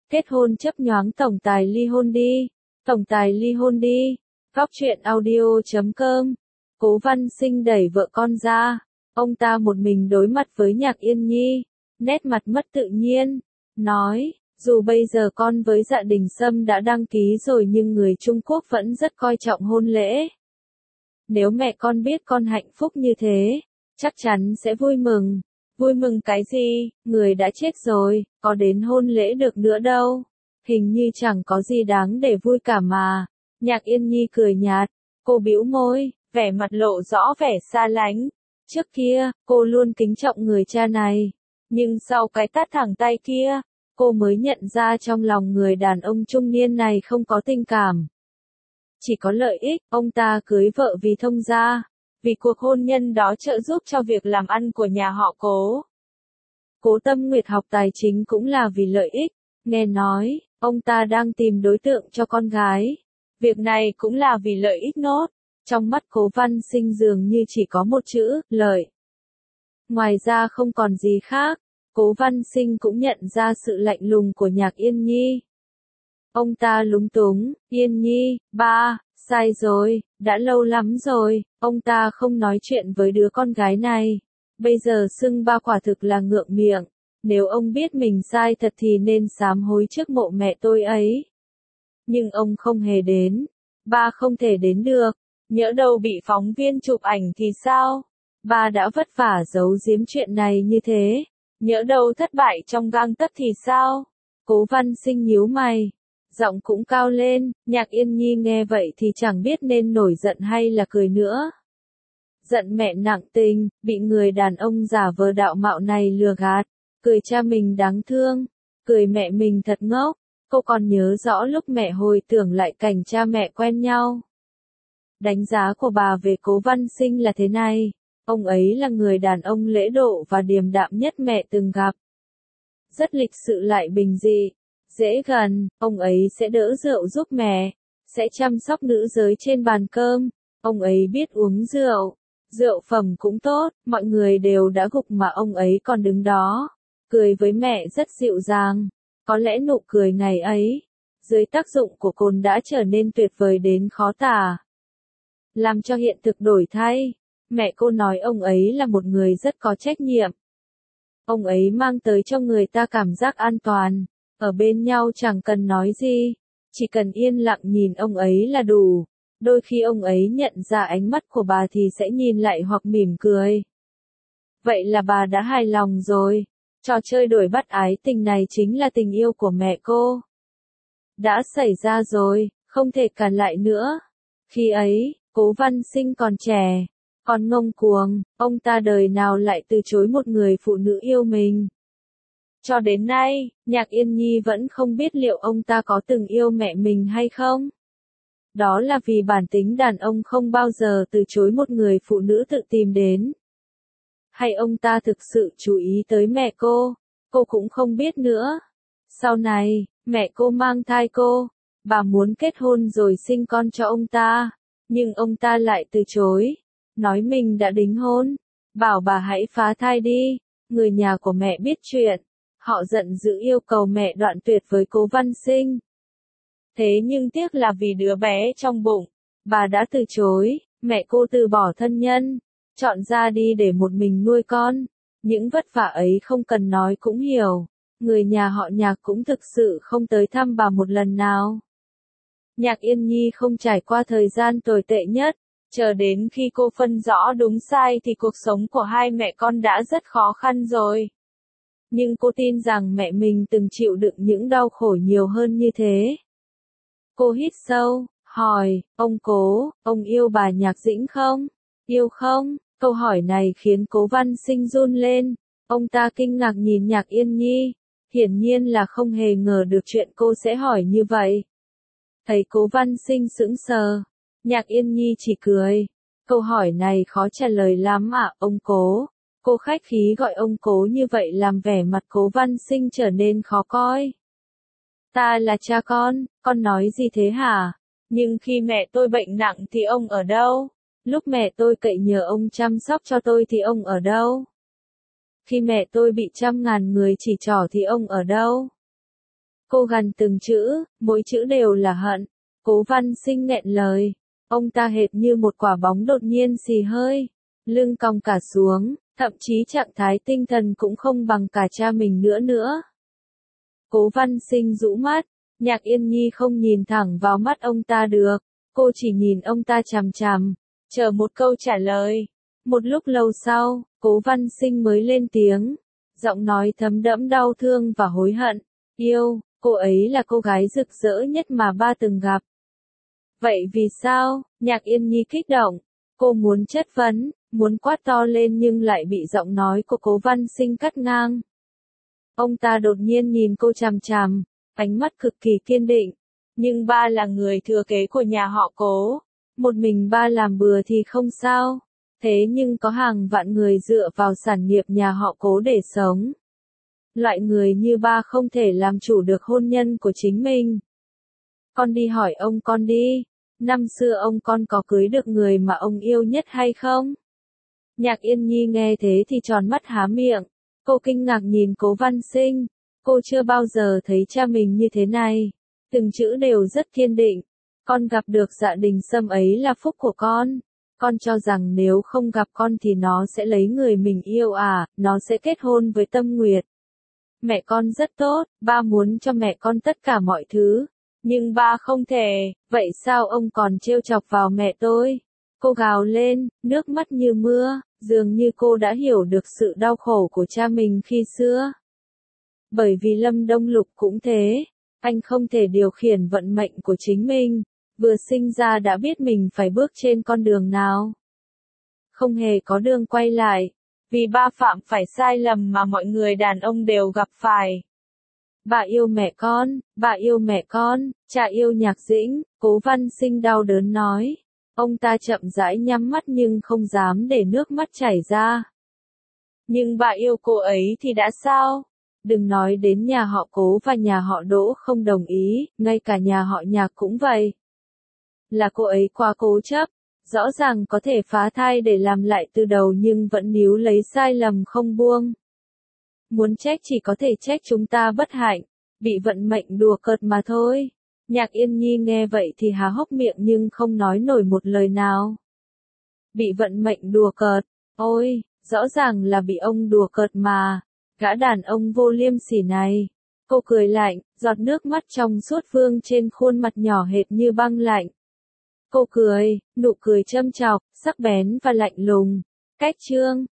Kết hôn chấp nhoáng tổng tài ly hôn đi. Tổng tài ly hôn đi. Góc truyện audio.com. Cố Văn Sinh đẩy vợ con ra. Ông ta một mình đối mặt với Nhạc Yên Nhi. Nét mặt mất tự nhiên. Nói, dù bây giờ con với Dạ Đình Sâm đã đăng ký rồi nhưng người Trung Quốc vẫn rất coi trọng hôn lễ. Nếu mẹ con biết con hạnh phúc như thế, chắc chắn sẽ vui mừng. Vui mừng cái gì, người đã chết rồi, có đến hôn lễ được nữa đâu. Hình như chẳng có gì đáng để vui cả mà. Nhạc Yên Nhi cười nhạt, cô bĩu môi, vẻ mặt lộ rõ vẻ xa lánh. Trước kia, cô luôn kính trọng người cha này. Nhưng sau cái tát thẳng tay kia, cô mới nhận ra trong lòng người đàn ông trung niên này không có tình cảm. Chỉ có lợi ích, ông ta cưới vợ vì thông gia. Vì cuộc hôn nhân đó trợ giúp cho việc làm ăn của nhà họ Cố. Cố Tâm Nguyệt học tài chính cũng là vì lợi ích. Nghe nói, ông ta đang tìm đối tượng cho con gái. Việc này cũng là vì lợi ích nốt. Trong mắt Cố Văn Sinh dường như chỉ có một chữ, lợi. Ngoài ra không còn gì khác. Cố Văn Sinh cũng nhận ra sự lạnh lùng của Nhạc Yên Nhi. Ông ta lúng túng, Yên Nhi, ba, sai rồi, đã lâu lắm rồi, ông ta không nói chuyện với đứa con gái này. Bây giờ xưng ba quả thực là ngượng miệng. Nếu ông biết mình sai thật thì nên sám hối trước mộ mẹ tôi ấy. Nhưng ông không hề đến. Ba không thể đến được. Nhỡ đâu bị phóng viên chụp ảnh thì sao? Ba đã vất vả giấu giếm chuyện này như thế. Nhỡ đâu thất bại trong gang tấc thì sao? Cố Văn Sinh nhíu mày. Giọng cũng cao lên, Nhạc Yên Nhi nghe vậy thì chẳng biết nên nổi giận hay là cười nữa. Giận mẹ nặng tình, bị người đàn ông giả vờ đạo mạo này lừa gạt. Cười cha mình đáng thương, cười mẹ mình thật ngốc. Cô còn nhớ rõ lúc mẹ hồi tưởng lại cảnh cha mẹ quen nhau. Đánh giá của bà về Cố Văn Sinh là thế này. Ông ấy là người đàn ông lễ độ và điềm đạm nhất mẹ từng gặp. Rất lịch sự lại bình dị. Dễ gần, ông ấy sẽ đỡ rượu giúp mẹ, sẽ chăm sóc nữ giới trên bàn cơm, ông ấy biết uống rượu, rượu phẩm cũng tốt, mọi người đều đã gục mà ông ấy còn đứng đó, cười với mẹ rất dịu dàng, có lẽ nụ cười ngày ấy, dưới tác dụng của cồn đã trở nên tuyệt vời đến khó tả. Làm cho hiện thực đổi thay, mẹ cô nói ông ấy là một người rất có trách nhiệm. Ông ấy mang tới cho người ta cảm giác an toàn. Ở bên nhau chẳng cần nói gì, chỉ cần yên lặng nhìn ông ấy là đủ. Đôi khi ông ấy nhận ra ánh mắt của bà thì sẽ nhìn lại hoặc mỉm cười. Vậy là bà đã hài lòng rồi. Trò chơi đổi bắt ái tình này chính là tình yêu của mẹ cô. Đã xảy ra rồi, không thể cản lại nữa. Khi ấy, Cố Văn Sinh còn trẻ, còn ngông cuồng, ông ta đời nào lại từ chối một người phụ nữ yêu mình. Cho đến nay, Nhạc Yên Nhi vẫn không biết liệu ông ta có từng yêu mẹ mình hay không. Đó là vì bản tính đàn ông không bao giờ từ chối một người phụ nữ tự tìm đến. Hay ông ta thực sự chú ý tới mẹ cô cũng không biết nữa. Sau này, mẹ cô mang thai cô, bà muốn kết hôn rồi sinh con cho ông ta, nhưng ông ta lại từ chối, nói mình đã đính hôn, bảo bà hãy phá thai đi. Người nhà của mẹ biết chuyện. Họ giận dữ yêu cầu mẹ đoạn tuyệt với Cố Văn Sinh. Thế nhưng tiếc là vì đứa bé trong bụng, bà đã từ chối, mẹ cô từ bỏ thân nhân, chọn ra đi để một mình nuôi con. Những vất vả ấy không cần nói cũng hiểu, người nhà họ Nhạc cũng thực sự không tới thăm bà một lần nào. Nhạc Yên Nhi không trải qua thời gian tồi tệ nhất, chờ đến khi cô phân rõ đúng sai thì cuộc sống của hai mẹ con đã rất khó khăn rồi. Nhưng cô tin rằng mẹ mình từng chịu đựng những đau khổ nhiều hơn như thế. Cô hít sâu, hỏi, ông Cố, ông yêu bà Nhạc Dĩnh không? Yêu không? Câu hỏi này khiến Cố Văn Sinh run lên. Ông ta kinh ngạc nhìn Nhạc Yên Nhi. Hiển nhiên là không hề ngờ được chuyện cô sẽ hỏi như vậy. Thấy Cố Văn Sinh sững sờ, Nhạc Yên Nhi chỉ cười. Câu hỏi này khó trả lời lắm ạ, ông Cố. Cô khách khí gọi ông Cố như vậy làm vẻ mặt Cố Văn Sinh trở nên khó coi. Ta là cha con nói gì thế hả? Nhưng khi mẹ tôi bệnh nặng thì ông ở đâu? Lúc mẹ tôi cậy nhờ ông chăm sóc cho tôi thì ông ở đâu? Khi mẹ tôi bị trăm ngàn người chỉ trỏ thì ông ở đâu? Cô gằn từng chữ, mỗi chữ đều là hận. Cố Văn Sinh nghẹn lời. Ông ta hệt như một quả bóng đột nhiên xì hơi. Lưng cong cả xuống, thậm chí trạng thái tinh thần cũng không bằng cả cha mình nữa. Cố Văn Sinh rũ mắt, Nhạc Yên Nhi không nhìn thẳng vào mắt ông ta được. Cô chỉ nhìn ông ta chằm chằm, chờ một câu trả lời. Một lúc lâu sau, Cố Văn Sinh mới lên tiếng. Giọng nói thấm đẫm đau thương và hối hận. Yêu, cô ấy là cô gái rực rỡ nhất mà ba từng gặp. Vậy vì sao? Nhạc Yên Nhi kích động. Cô muốn chất vấn, muốn quát to lên nhưng lại bị giọng nói của Cố Văn Sinh cắt ngang. Ông ta đột nhiên nhìn cô chằm chằm, ánh mắt cực kỳ kiên định. Nhưng ba là người thừa kế của nhà họ Cố. Một mình ba làm bừa thì không sao. Thế nhưng có hàng vạn người dựa vào sản nghiệp nhà họ Cố để sống. Loại người như ba không thể làm chủ được hôn nhân của chính mình. Con đi hỏi ông con đi. Năm xưa ông con có cưới được người mà ông yêu nhất hay không? Nhạc Yên Nhi nghe thế thì tròn mắt há miệng. Cô kinh ngạc nhìn Cố Văn Sinh. Cô chưa bao giờ thấy cha mình như thế này. Từng chữ đều rất kiên định. Con gặp được Dạ Đình Sâm ấy là phúc của con. Con cho rằng nếu không gặp con thì nó sẽ lấy người mình yêu à, nó sẽ kết hôn với Tâm Nguyệt. Mẹ con rất tốt, ba muốn cho mẹ con tất cả mọi thứ. Nhưng ba không thể, vậy sao ông còn trêu chọc vào mẹ tôi? Cô gào lên, nước mắt như mưa, dường như cô đã hiểu được sự đau khổ của cha mình khi xưa. Bởi vì Lâm Đông Lục cũng thế, anh không thể điều khiển vận mệnh của chính mình, vừa sinh ra đã biết mình phải bước trên con đường nào. Không hề có đường quay lại, vì ba phạm phải sai lầm mà mọi người đàn ông đều gặp phải. Bà yêu mẹ con, cha yêu Nhạc Dĩnh, Cố Văn Sinh đau đớn nói. Ông ta chậm rãi nhắm mắt nhưng không dám để nước mắt chảy ra. Nhưng bà yêu cô ấy thì đã sao? Đừng nói đến nhà họ Cố và nhà họ Đỗ không đồng ý, ngay cả nhà họ Nhạc cũng vậy. Là cô ấy quá cố chấp, rõ ràng có thể phá thai để làm lại từ đầu nhưng vẫn níu lấy sai lầm không buông. Muốn trách chỉ có thể trách chúng ta bất hạnh, bị vận mệnh đùa cợt mà thôi. Nhạc Yên Nhi nghe vậy thì há hốc miệng nhưng không nói nổi một lời nào. Bị vận mệnh đùa cợt, ôi, rõ ràng là bị ông đùa cợt mà, gã đàn ông vô liêm sỉ này. Cô cười lạnh, giọt nước mắt trong suốt vương trên khuôn mặt nhỏ hệt như băng lạnh. Cô cười, nụ cười châm chọc, sắc bén và lạnh lùng. Cách chương